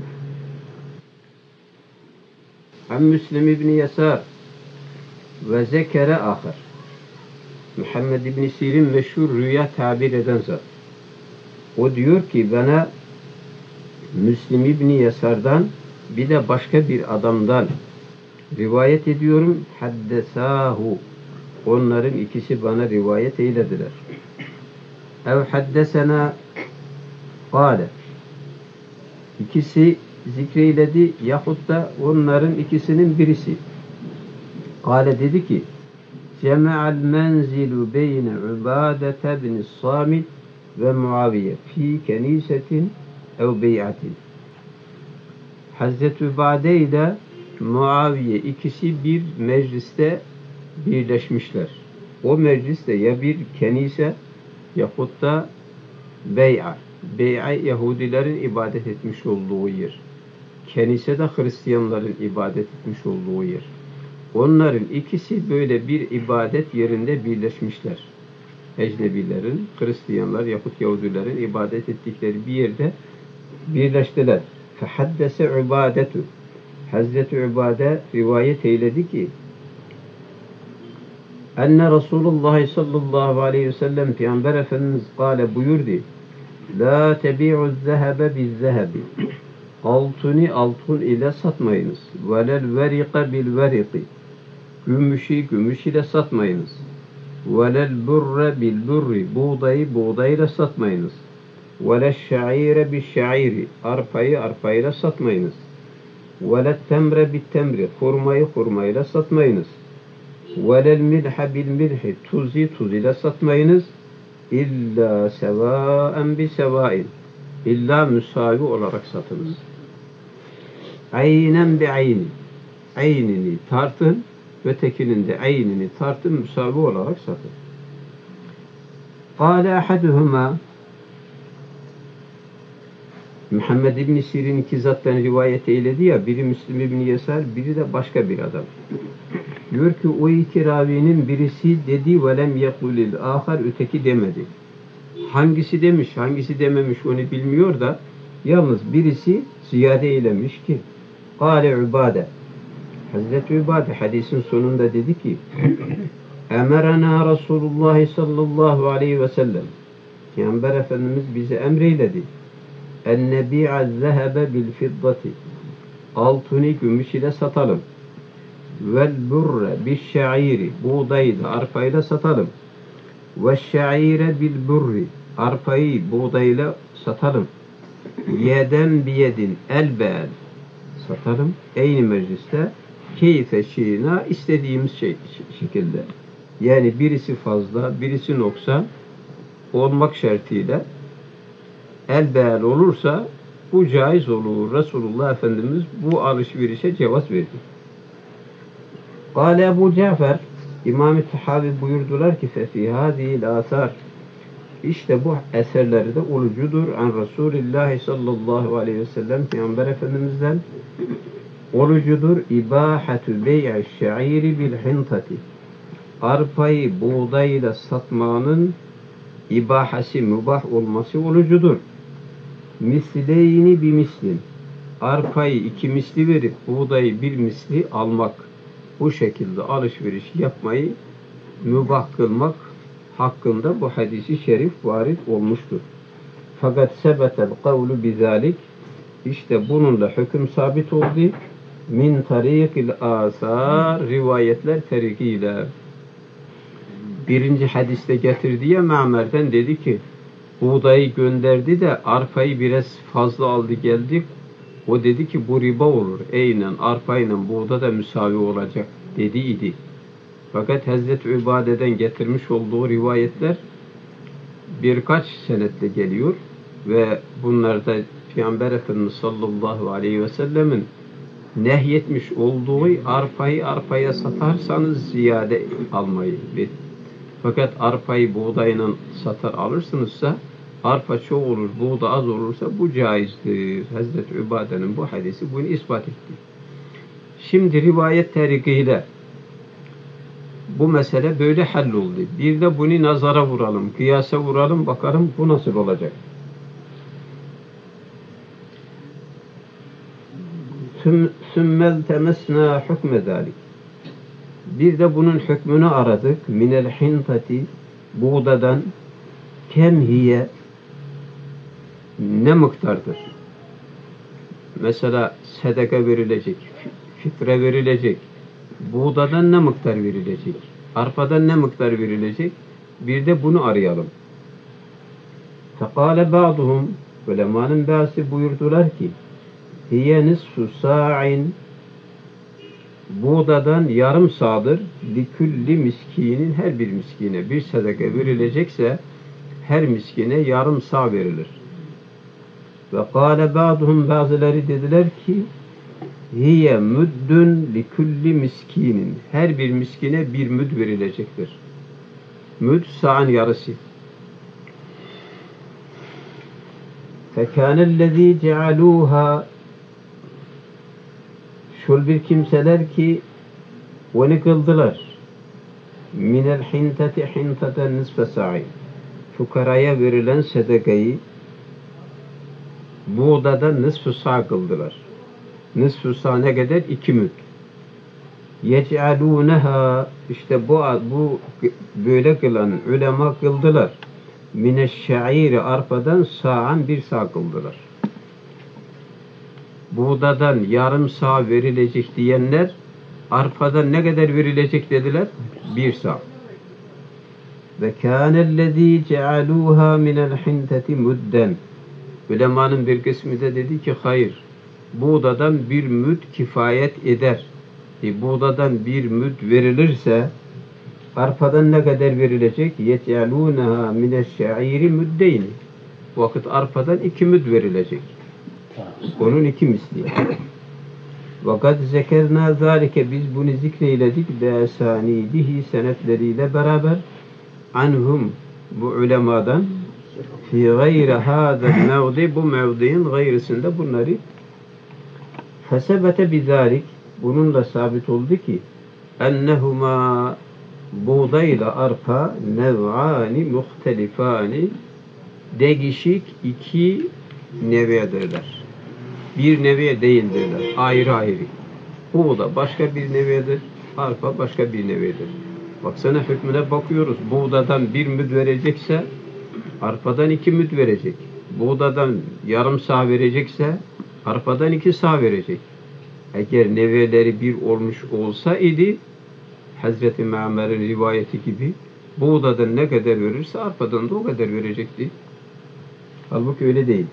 عن مسلم بن يسار وذكر آخر. Muhammed İbn Sirin meşhur rüya tabir eden zat. O diyor ki bana Müslim İbni Yasar'dan bir de başka bir adamdan rivayet ediyorum. Haddesahu. Onların ikisi bana rivayet eylediler. Ev haddesena kâle. İkisi zikreyledi yahut da onların ikisinin birisi. Kâle dedi ki Cema'al menzilu beyne Ubadete bin Samit ve Muaviye fi kenisetin ev bey'atin. Hazreti Ubade ile Muaviye ikisi bir mecliste birleşmişler. O mecliste ya bir kenise yahut da bey'a. Bey'a Yahudilerin ibadet etmiş olduğu yer. Kenise de Hristiyanların ibadet etmiş olduğu yer. Onların ikisi böyle bir ibadet yerinde birleşmişler. Ecnebilerin, Hristiyanlar yahut Yahudilerin ibadet ettikleri bir yerde birleştiler. Fehaddese ubadetu. Hazreti Ubade rivayet eyledi ki enne Resulullah sallallahu aleyhi ve sellem Peygamber Efendimiz kâle buyurdu la tebi'u zehebe bizzehebi altını altın ile satmayınız velel verika bil veriki gümüşü gümüş ile satmayınız velel burre bil burri buğdayı buğdayla satmayınız velel şaire bil şairi arpayı arpayla satmayınız velel temre bil temri hurmayı hurmayla satmayınız velel milha bil milhi tuzi tuz ile satmayınız illa sevaen bi sevain illa müsavi olarak satınız. Aynen bi ayni aynini tartın ötekinin de aynini tartın müsavi olarak satın. Kâle ahaduhuma Muhammed İbn Sirin iki zattan rivayet eyledi ya biri Müslim İbn Yesar biri de başka bir adam. Diyor ki o iki ravinin birisi dedi velem yekulil ahar öteki demedi. Hangisi demiş hangisi dememiş onu bilmiyor da yalnız birisi ziyade eylemiş ki Kâle Ubade Hazreti Ubade hadisin sonunda dedi ki Emerana Resulullah sallallahu aleyhi ve sellem Peygamber Efendimiz bize emreyledi en nebi'a zehebe bil fiddati altını gümüş ile satalım vel burre bil şairi buğdayı da arpayla satalım ve şaire bil burri arpayı buğdayla satalım yeden biyedin el be el satalım aynı mecliste keyfe şiina istediğimiz şekilde yani birisi fazla birisi noksan olmak şartıyla el be el olursa bu caiz olur. Resulullah Efendimiz bu alışverişe cevaz verdi. Kâle Ebu Cafer İmam-ı Tahavi buyurdular ki fefî hâzihil âthâr işte bu eserlerde olucudur an Resulullah sallallahu aleyhi ve sellem Peygamber Efendimiz'den olucudur ibâhetü bey'i şairi bil hintati arpayı buğdayla satmanın ibahası mübah olması olucudur. Misleyni bir mislin arpayı iki misli verip buğdayı bir misli almak bu şekilde alışveriş yapmayı mübah kılmak hakkında bu hadisi şerif varit olmuştur. Fakat sebetel kavlu bizalik işte bununla hüküm sabit oldu. Min tarikil asar rivayetler terikiyle. Birinci hadiste getirdi ya Ma'mer'den dedi ki buğdayı gönderdi de arpayı biraz fazla aldı geldi. O dedi ki bu riba olur. Eynen arpayla buğda da müsavi olacak dediydi. Fakat Hazreti Ubade'den getirmiş olduğu rivayetler birkaç senetle geliyor ve bunlarda Peygamber Efendimiz sallallahu aleyhi ve sellemin nehyetmiş olduğu arpayı arpaya satarsanız ziyade almayı. Fakat arpayı buğdayla satar alırsınızsa arpa çok olur, buğda az olursa bu caizdir. Hazreti Übade'nin bu hadisi bunu ispat etti. Şimdi rivayet tarikiyle bu mesele böyle halloldu. Bir de bunu nazara vuralım, kıyasa vuralım, bakalım bu nasıl olacak. Sümmel temesna hükme zalik. Bir de bunun hükmünü aradık. Minel hintati, buğdadan, kemhiye, ne miktardır? Mesela sedeka verilecek, fitre verilecek, buğdadan ne miktar verilecek, arpadan ne miktar verilecek? Bir de bunu arayalım. Fekale ba'duhum, ulemanın bazısı buyurdular ki, hiye nisfu sa'in, buğdadan yarım sağdır, likülli miskinin, her bir miskine bir sedeka verilecekse, her miskine yarım sağ verilir. Ve kâle ba'duhum, bazıları dediler ki, hiye müddün likülli miskinin, her bir miskine bir müd verilecektir. Müd sa'ın yarısı. Fekânellezî cealûhâ, şul bir kimseler ki onu kıldılar. Minel hintati hintaten nisfe sa'i, fukaraya verilen sedekayı buğdadan nisf-ı sağ kıldılar. Nisf-ı sağ ne kadar? 2 müd. Yec'alûneha, işte bu böyle kılan ulema kıldılar. Mineşşa'iri, arpadan sağan bir sağ kıldılar. Buğdadan yarım sağ verilecek diyenler, arpadan ne kadar verilecek dediler? 1 sağ. Ve kânellezî cealûhâ minel hinteti mudden. Ulemanın bir kısmı da dedi ki hayır, buğdadan 1 müd kifayet eder. Buğdadan 1 müd verilirse arpadan ne kadar verilecek? يَتْعَلُونَهَا مِنَ الشَّعِيرِ مُدَّيْنِ. Vakit arpadan 2 müd verilecek. Onun 2 misli. وَقَدْ زَكَرْنَا ذَٰلِكَ, biz bunu zikreyledik بَاَسَانِيدِهِ, senetleriyle beraber anhum, bu ulemadan fi gayri hâzel mevdi, bu mevdiğin gayrısında bunları fesebete bizalik, bununla sabit oldu ki ennehuma, buğdayla arpa, nev'ani muhtelifani, değişik 2 nevedirler. Bir neve değildirler. Ayrı ayrı. Buğda başka bir nevedir. Arpa başka bir nevedir. Baksana hükmüne bakıyoruz. Buğdadan 1 müd verecekse arpadan 2 müd verecek. Buğdadan yarım sağ verecekse arpadan 2 sağ verecek. Eğer neveleri 1 olmuş olsa idi, Hazreti Ma'mer'in rivayeti gibi, buğdadan ne kadar verirse arpadan da o kadar verecekti. Halbuki öyle değil.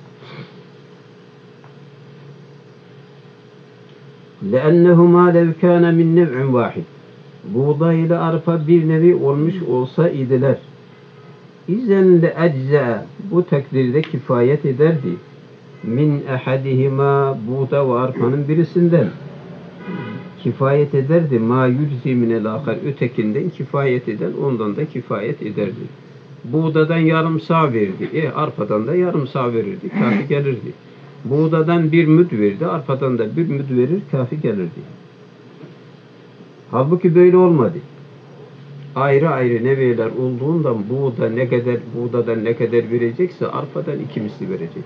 لَأَنَّهُمَا لَوْ كَانَ مِنْ نَوْعٍ وَاحِدٍ, buğday ile arpa bir nevi olmuş olsa idiler. İzen de ecza, bu takdirde kifayet ederdi. Min ehadihima, buğda ve arpanın birisinden kifayet ederdi. Ma yüczi minel ahar, ötekinden kifayet eden ondan da kifayet ederdi. Buğdadan yarım sağ verdi. Arpadan da yarım sağ verirdi. Kafi gelirdi. Buğdadan 1 müd verdi. Arpadan da 1 müd verir. Kafi gelirdi. Halbuki böyle olmadı. Ayrı ayrı neveler olduğundan buğdadan ne kadar verecekse arpadan 2 misli verecek.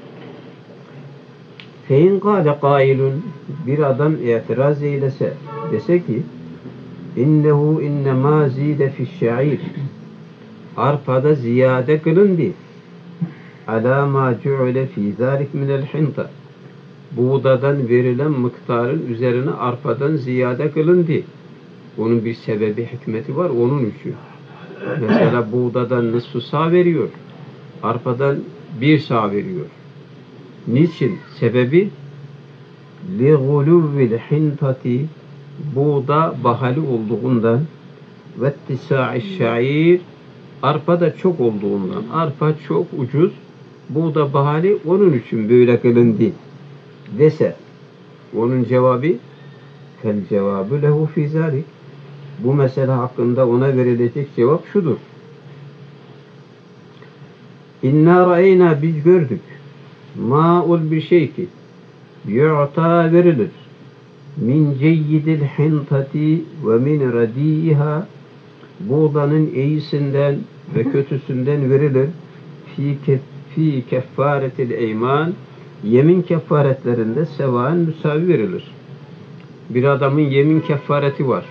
Fein kâle kâilun, bir adam itiraz eylese, dese ki innehu innemâ zîde fi'ş-şa'îr, arpada ziyade kılındı. Alâ mâ cu'ile fî zâlik minel hinta, buğdadan verilen miktarın üzerine arpadan ziyade kılındı. Onun bir sebebi, hikmeti var onun için. Mesela buğdadan nisf-ı sağ veriyor, arpadan 1 sağ veriyor. Niçin? Sebebi لِغُلُوِّ الْحِنْتَةِ, buğda bahali olduğundan, وَاتِّسَاعِ الشَّعِيرِ, arpa da çok olduğundan. Arpa çok ucuz, buğda bahali, onun için böyle kılındı dese, onun cevabı fel cevabı lehu fî zâlik, bu mesele hakkında ona verilecek cevap şudur: İnna ra'eyna biz gördük. Ma'ul bir şey ki yu'ta verilir. Min ceyyidil hintati ve min radiha buğdanın iyisinden ve kötüsünden verilir. Fi keffaretil eyman yemin kefaretlerinde sevaen müsavi verilir. Bir adamın yemin kefareti var.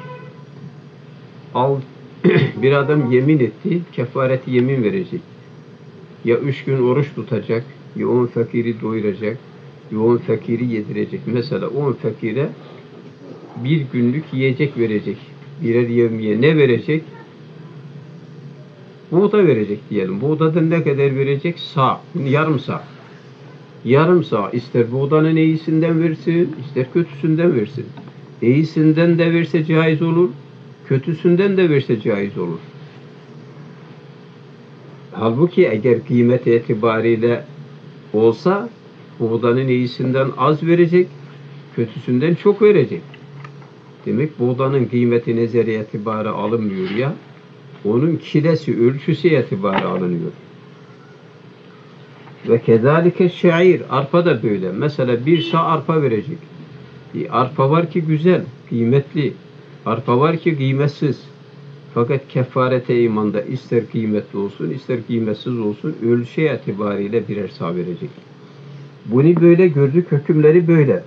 Bir adam yemin etti, kefareti yemin verecek. Ya 3 gün oruç tutacak, ya 10 fakiri doyuracak, ya 10 fakiri yedirecek. Mesela 10 fakire bir günlük yiyecek verecek. Birer yevmiye ne verecek? Buğda verecek diyelim. Buğdadan ne kadar verecek? Sağ, yarım sağ. Yarım sağ. İster buğdanın iyisinden versin, ister kötüsünden versin. İyisinden de verse caiz olur, kötüsünden de verse caiz olur. Halbuki eğer kıymeti itibariyle olsa buğdanın iyisinden az verecek, kötüsünden çok verecek. Demek buğdanın kıymeti nezeri itibara alınmıyor ya. Onun kilesi, ölçüsü itibara alınıyor. Ve kezalike şair, arpa da böyle. Mesela bir sağ arpa verecek. Bir arpa var ki güzel, kıymetli. Arpa var ki kıymetsiz. Fakat kefarete imanda ister kıymetli olsun, ister kıymetsiz olsun, ölçü itibariyle birer sağ verecek. Bunu böyle gördük, hükümleri böyle.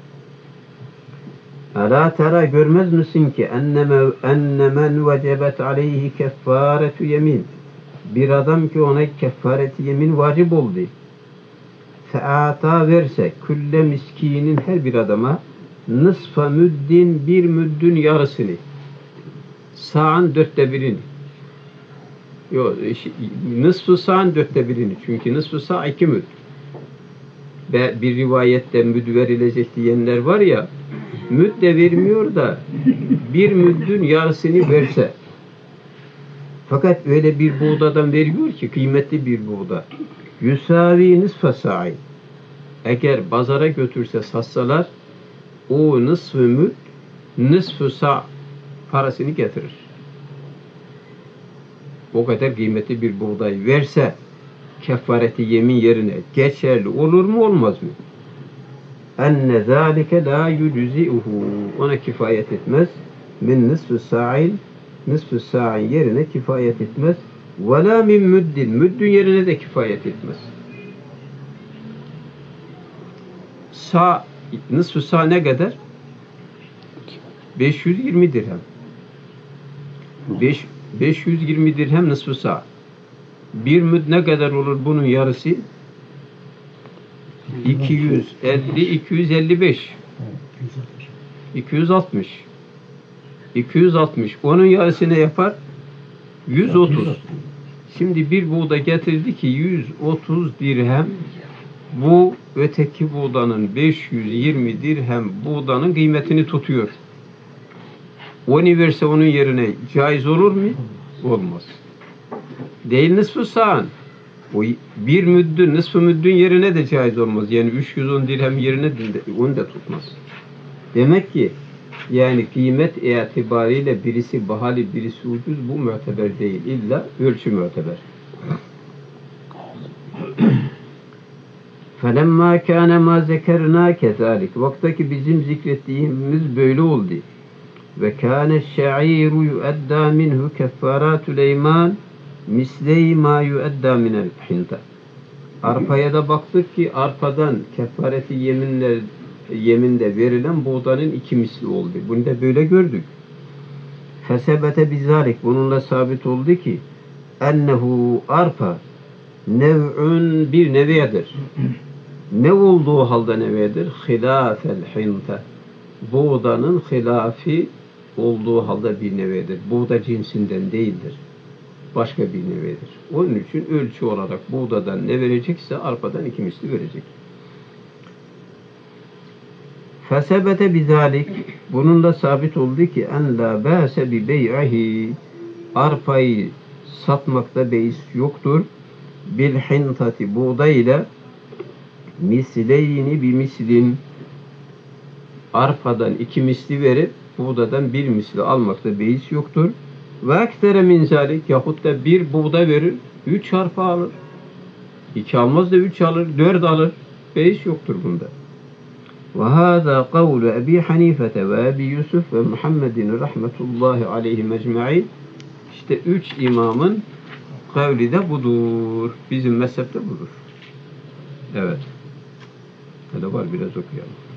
Alâ tera görmez misin ki ennemen vecebet aleyhi keffaretu yemin. Bir adam ki ona keffareti yemin vacip oldu. Fe'ata verse külle miskinin her bir adama nısfa müddin bir müddün yarısını. Sağın 1/4'ini. Yok, nısfı sağın 1/4'ini. Çünkü nısfı sağ 2 müdd. Ve bir rivayette müd verilecek diyenler var ya, müd de vermiyor da bir müddün yarısını verse. Fakat öyle bir buğdadan veriyor ki, kıymetli bir buğda. Yusavi nısfa sa'i. Eğer pazara götürse satsalar, o nısfı müd, nısfı sa' parasını getirir. O kadar kıymetli bir buğday verse, kefareti yemin yerine geçerli olur mu olmaz mı? Enne zâlike lâ yüczi'uhu. Ona kifayet etmez. Min nısfı sa'in yerine kifayet etmez. Ve lâ min müddin. Müddün yerine de kifayet etmez. Nısfı sa ne kadar? 520 dirhem. 520 dirhem nısfı sa. Bir müd ne kadar olur bunun yarısı? 250, 255. 260. 260. Onun yarısı ne yapar? 130. Şimdi bir buğda getirdi ki 130 dirhem bu öteki buğdanın 520 dirhem buğdanın kıymetini tutuyor. Onu verse onun yerine caiz olur mu? Olmaz. Değil nısfı sağın. O bir müddün, nısfı müddün yerine de caiz olmaz. Yani 310 dirhem yerine de onu da tutmaz. Demek ki yani kıymet itibariyle birisi bahali, birisi ucuz, bu müteber değil. İlla ölçü müteber. فَلَمَّا كَانَ مَا زَكَرْنَا كَذَٰلِكَ Vaktaki bizim zikrettiğimiz böyle oldu. وَكَانَ الشَّعِيرُ يُؤَدَّى مِنْهُ كَفَّارَاتُ الْاَيْمَانِ مِسْلَيْ مَا يُؤَدَّى مِنَ الْحِنْتَ Arpaya da baktık ki arpadan kefareti yeminde verilen buğdanın 2 misli oldu. Bunu da böyle gördük. Fesebete bizalik bununla sabit oldu ki ennehu arpa nev'ün bir neviyedir. Ne olduğu halde neviyedir? Hilafel hinte. Buğdanın hilafi olduğu halde bir neviyedir. Buğda cinsinden değildir. Başka bir neviyedir. Onun için ölçü olarak buğdadan ne verecekse arpadan 2 misli verecek. Fesebete bizalik bununla sabit oldu ki en la ba'se bi bey'ihi arpayı satmakta beis yoktur. Bil hintati buğday ile misleyni bi mislin arpadan 2 misli verip buğdadan 1 misli almakta beis yoktur. Ve ektere min zalik yahut da bir buğday verir 3 arpa alır. 2 almaz da 3 alır, 4 alır. Beis yoktur bunda. وهذا قول أبي حنيفة وأبي يوسف ve Muhammedin rahmetullahi aleyhi mecmaîn. İşte 3 imamın kavli de budur. Bizim mezhepte budur. Evet. Hele var biraz okuyalım.